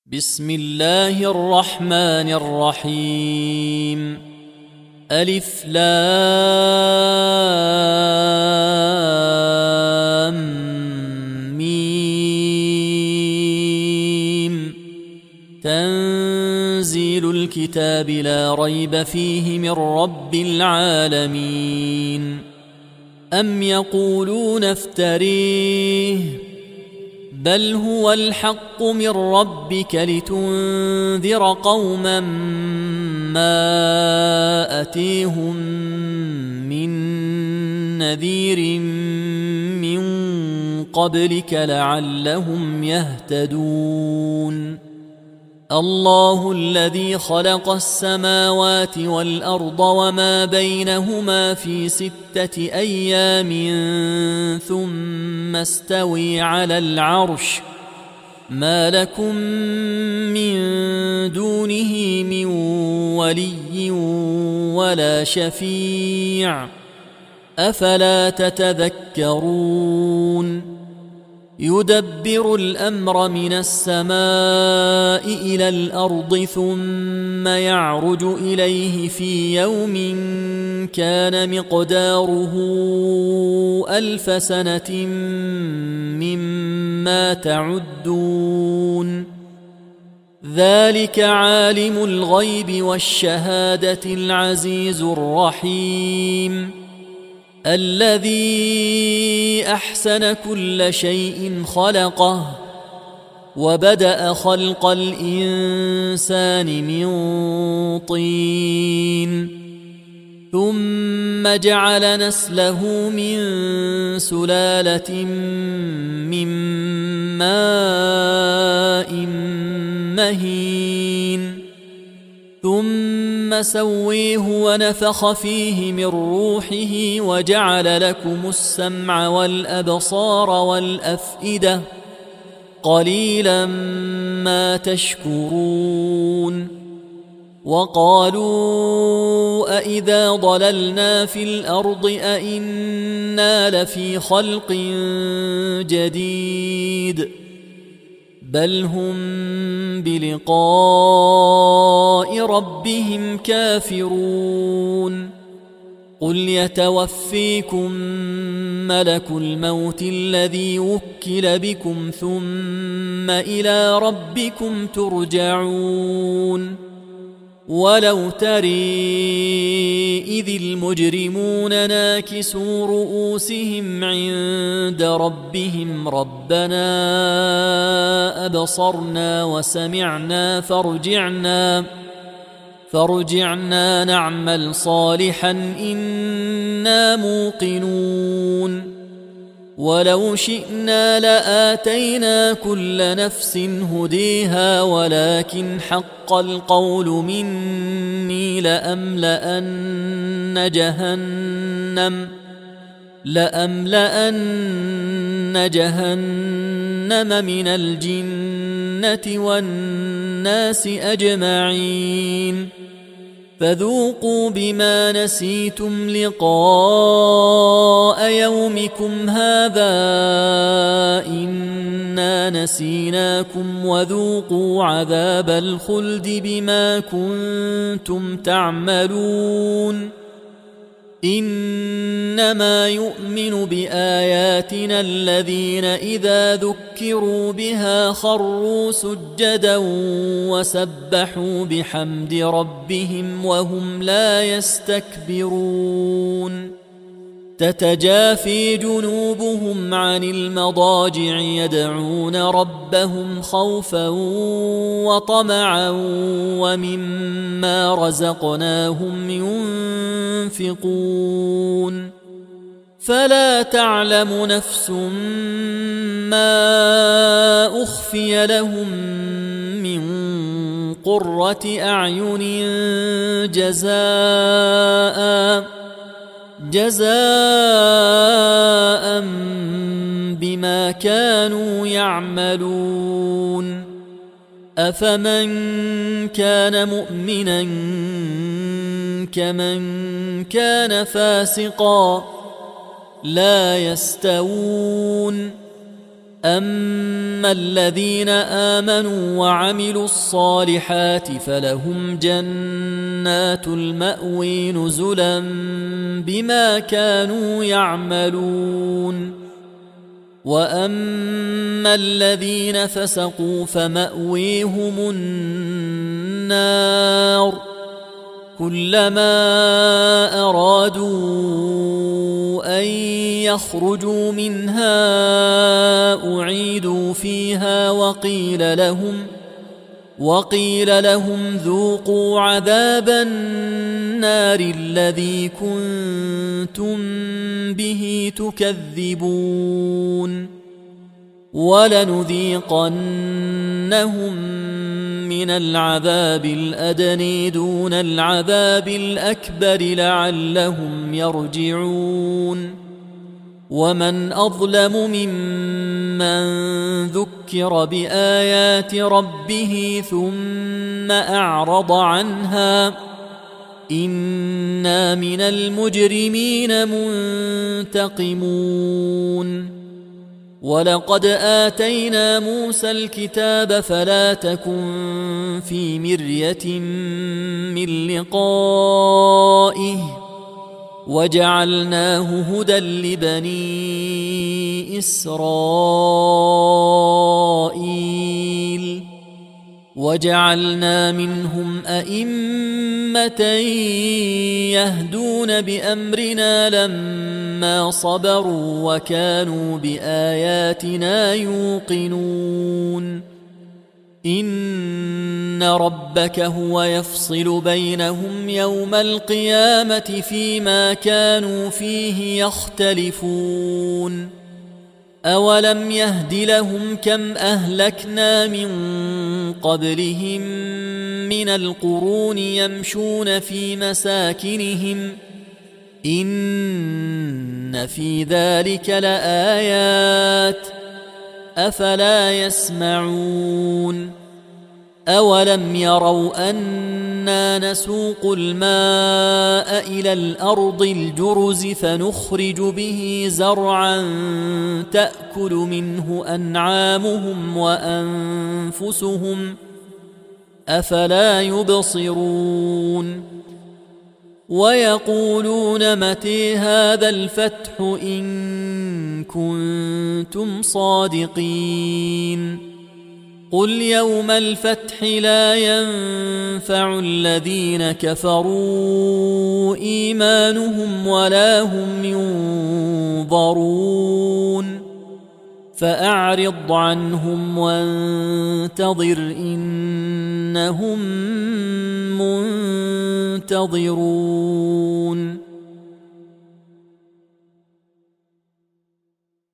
بسم الله الرحمن الرحيم. ألف لام ميم. تنزيل الكتاب لا ريب فيه من رب العالمين. أم يقولون افتريه بل هو الحق من ربك لتنذر قوما ما أتيهم من نذير من قبلك لعلهم يهتدون. الله الذي خلق السماوات والأرض وما بينهما في 6 أيام ثم استوي على العرش. ما لكم من دونه من ولي ولا شفيع أفلا تتذكرون. يدبر الأمر من السماء إلى الأرض ثم يعرج إليه في يوم كان مقداره 1000 سنة مما تعدون. ذلك عالم الغيب والشهادة العزيز الرحيم الذي أحسن كل شيء خلقه وبدأ خلق الإنسان من طين ثم جعل نسله من سلالة من ماء مهين ثم سويه ونفخ فيه من روحه وجعل لكم السمع والأبصار والأفئدة قليلا ما تشكرون. وقالوا أإذا ضللنا في الأرض أإنا لفي خلق جديد بل هم بلقاء ربهم كافرون. قل يتوفيكم ملك الموت الذي وكل بكم ثم إلى ربكم ترجعون. ولو تري إذ المجرمون ناكسوا رؤوسهم عند ربهم ربنا أبصرنا وسمعنا فارجعنا نعمل صالحا إنا موقنون. ولو شئنا لآتينا كل نفس هديها ولكن حق القول مني لأملأن جهنم من الجنة والناس أجمعين. فذوقوا بما نسيتم لقاء يومكم هذا إنا نسيناكم وذوقوا عذاب الخلد بما كنتم تعملون. إنما يؤمن بآياتنا الذين إذا ذكروا بها خروا سجدا وسبحوا بحمد ربهم وهم لا يستكبرون. تتجافي جنوبهم عن المضاجع يدعون ربهم خوفا وطمعا ومما رزقناهم ينفقون. فلا تعلم نفس ما أخفي لهم من قرة أعين جزاء بما كانوا يعملون. أفمن كان مؤمنا كمن كان فاسقا لا يستوون. أما الذين آمنوا وعملوا الصالحات فلهم جنات المأوى نزلا بما كانوا يعملون وأما الذين فسقوا فمأويهم النار كلما أرادوا أن يخرجوا منها أعيدوا فيها وقيل لهم ذوقوا عذاب النار الذي كنتم به تكذبون ولنذيقنهم من العذاب الأدنى دون العذاب الأكبر لعلهم يرجعون ومن أظلم ممن ذكر بآيات ربه ثم أعرض عنها إنا من المجرمين منتقمون ولقد آتينا موسى الكتاب فلا تكن في مرية من لقائه وجعلناه هدى لبني إسرائيل وجعلنا منهم أئمة يهدون بأمرنا لما صبروا وكانوا بآياتنا يوقنون إن ربك هو يفصل بينهم يوم القيامة فيما كانوا فيه يختلفون أولم يهد لهم كم أهلكنا من قبلهم من القرون يمشون في مساكنهم إن في ذلك لآيات أفلا يسمعون أولم يروا أنا نسوق الماء إلى الأرض الجرز فنخرج به زرعا تأكل منه أنعامهم وأنفسهم أفلا يبصرون ويقولون متى هذا الفتح إن كنتم صادقين قل يوم الفتح لا ينفع الذين كفروا إيمانهم ولا هم ينظرون فأعرض عنهم وانتظر إنهم منتظرون